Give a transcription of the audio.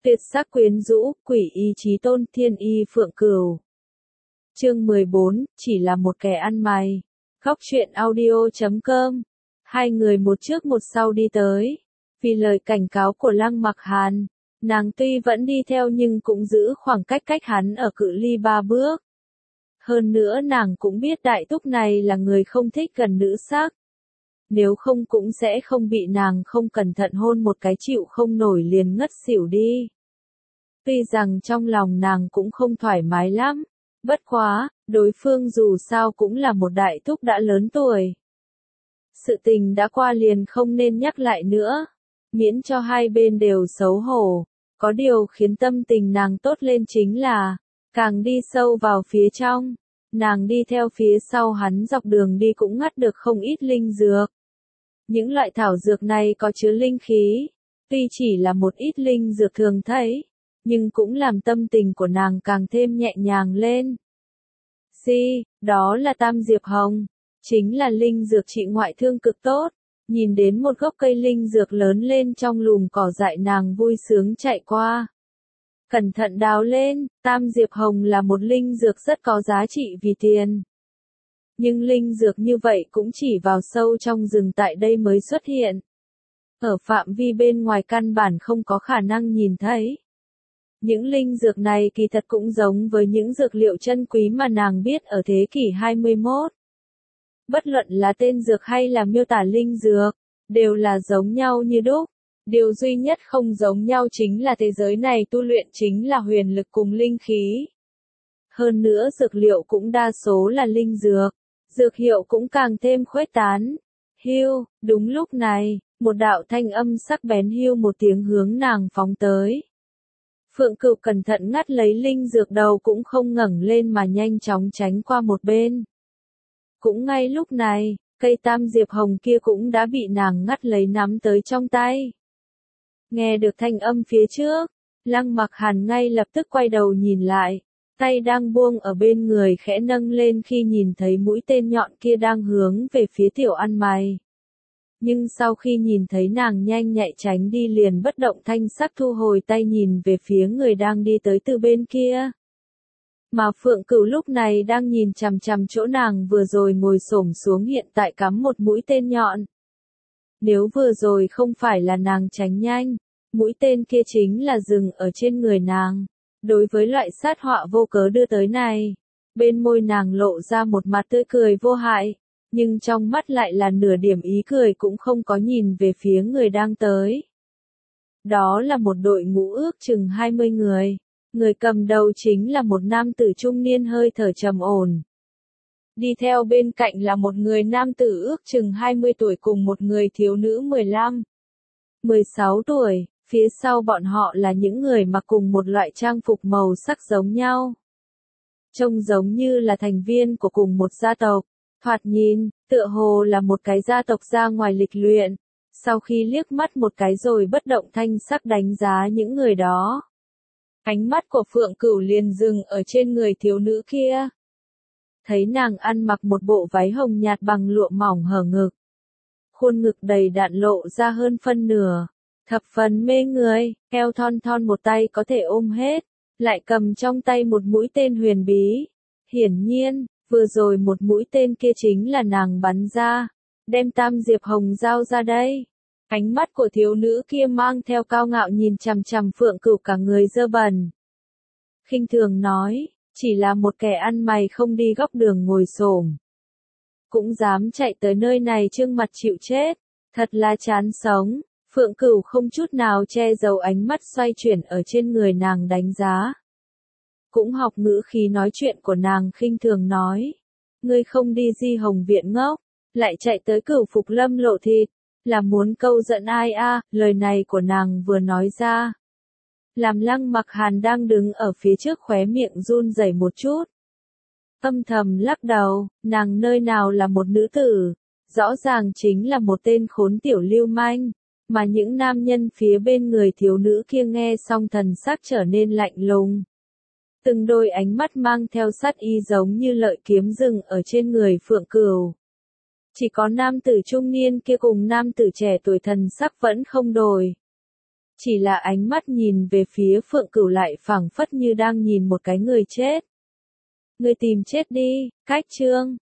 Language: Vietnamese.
Tuyệt sắc quyến rũ, quỷ y chí tôn, thiên y phượng cửu. Chương 14, chỉ là một kẻ ăn mày. Góc truyện audio.com. Hai người một trước một sau đi tới. Vì lời cảnh cáo của Lăng Mặc Hàn, nàng tuy vẫn đi theo nhưng cũng giữ khoảng cách cách hắn ở cự ly 3 bước. Hơn nữa nàng cũng biết đại túc này là người không thích gần nữ sắc. Nếu không cũng sẽ không bị nàng không cẩn thận hôn một cái chịu không nổi liền ngất xỉu đi. Tuy rằng trong lòng nàng cũng không thoải mái lắm, bất quá, đối phương dù sao cũng là một đại thúc đã lớn tuổi. Sự tình đã qua liền không nên nhắc lại nữa, miễn cho hai bên đều xấu hổ. Có điều khiến tâm tình nàng tốt lên chính là, càng đi sâu vào phía trong, nàng đi theo phía sau hắn dọc đường đi cũng ngắt được không ít linh dược. Những loại thảo dược này có chứa linh khí, tuy chỉ là một ít linh dược thường thấy, nhưng cũng làm tâm tình của nàng càng thêm nhẹ nhàng lên. Đó là Tam Diệp Hồng, chính là linh dược trị ngoại thương cực tốt. Nhìn đến một gốc cây linh dược lớn lên trong lùm cỏ dại nàng vui sướng chạy qua. Cẩn thận đào lên, Tam Diệp Hồng là một linh dược rất có giá trị vì tiền. Nhưng linh dược như vậy cũng chỉ vào sâu trong rừng tại đây mới xuất hiện. Ở phạm vi bên ngoài căn bản không có khả năng nhìn thấy. Những linh dược này kỳ thật cũng giống với những dược liệu chân quý mà nàng biết ở thế kỷ 21. Bất luận là tên dược hay là miêu tả linh dược, đều là giống nhau như đúc. Điều duy nhất không giống nhau chính là thế giới này tu luyện chính là huyền lực cùng linh khí. Hơn nữa dược liệu cũng đa số là linh dược, dược hiệu cũng càng thêm khuếch tán. Hiu, đúng lúc này, một đạo thanh âm sắc bén hiu một tiếng hướng nàng phóng tới. Phượng Cửu cẩn thận ngắt lấy linh dược đầu cũng không ngẩng lên mà nhanh chóng tránh qua một bên. Cũng ngay lúc này, cây Tam Diệp Hồng kia cũng đã bị nàng ngắt lấy nắm tới trong tay. Nghe được thanh âm phía trước, Lăng Mặc Hàn ngay lập tức quay đầu nhìn lại, tay đang buông ở bên người khẽ nâng lên khi nhìn thấy mũi tên nhọn kia đang hướng về phía tiểu ăn mày. Nhưng sau khi nhìn thấy nàng nhanh nhạy tránh đi liền bất động thanh sắc thu hồi tay nhìn về phía người đang đi tới từ bên kia. Mà Phượng Cửu lúc này đang nhìn chằm chằm chỗ nàng vừa rồi ngồi xổm xuống hiện tại cắm một mũi tên nhọn. Nếu vừa rồi không phải là nàng tránh nhanh, mũi tên kia chính là dừng ở trên người nàng. Đối với loại sát họa vô cớ đưa tới này, bên môi nàng lộ ra một mặt tươi cười vô hại, nhưng trong mắt lại là nửa điểm ý cười cũng không có nhìn về phía người đang tới. Đó là một đội ngũ ước chừng 20 người. Người cầm đầu chính là một nam tử trung niên hơi thở trầm ổn. Đi theo bên cạnh là một người nam tử ước chừng 20 tuổi cùng một người thiếu nữ 15, 16 tuổi, phía sau bọn họ là những người mặc cùng một loại trang phục màu sắc giống nhau. Trông giống như là thành viên của cùng một gia tộc, thoạt nhìn, tựa hồ là một cái gia tộc ra ngoài lịch luyện. Sau khi liếc mắt một cái rồi bất động thanh sắc đánh giá những người đó. Ánh mắt của Phượng Cửu liền dừng ở trên người thiếu nữ kia. Thấy nàng ăn mặc một bộ váy hồng nhạt bằng lụa mỏng hở ngực. Khuôn ngực đầy đặn lộ ra hơn phân nửa. Thập phần mê người, eo thon thon một tay có thể ôm hết. Lại cầm trong tay một mũi tên huyền bí. Hiển nhiên, vừa rồi một mũi tên kia chính là nàng bắn ra. Đem Tam Diệp Hồng giao ra đây. Ánh mắt của thiếu nữ kia mang theo cao ngạo nhìn chằm chằm Phượng Cửu cả người dơ bẩn. Khinh thường nói, chỉ là một kẻ ăn mày không đi góc đường ngồi xổm, cũng dám chạy tới nơi này trương mặt chịu chết, thật là chán sống. Phượng Cửu không chút nào che giấu ánh mắt xoay chuyển ở trên người nàng đánh giá. Cũng học ngữ khí nói chuyện của nàng khinh thường nói, ngươi không đi Di Hồng viện ngốc, lại chạy tới Cửu Phục Lâm lộ thịt. Là muốn câu giận ai a? Lời này của nàng vừa nói ra. Làm Lăng Mặc Hàn đang đứng ở phía trước khóe miệng run rẩy một chút. Âm thầm lắc đầu, nàng nơi nào là một nữ tử, rõ ràng chính là một tên khốn tiểu lưu manh, mà những nam nhân phía bên người thiếu nữ kia nghe xong thần sắc trở nên lạnh lùng. Từng đôi ánh mắt mang theo sát ý giống như lợi kiếm rừng ở trên người Phượng Cửu. Chỉ có nam tử trung niên kia cùng nam tử trẻ tuổi thần sắc vẫn không đổi. Chỉ là ánh mắt nhìn về phía Phượng Cửu lại phảng phất như đang nhìn một cái người chết. Ngươi tìm chết đi, Cách Trương.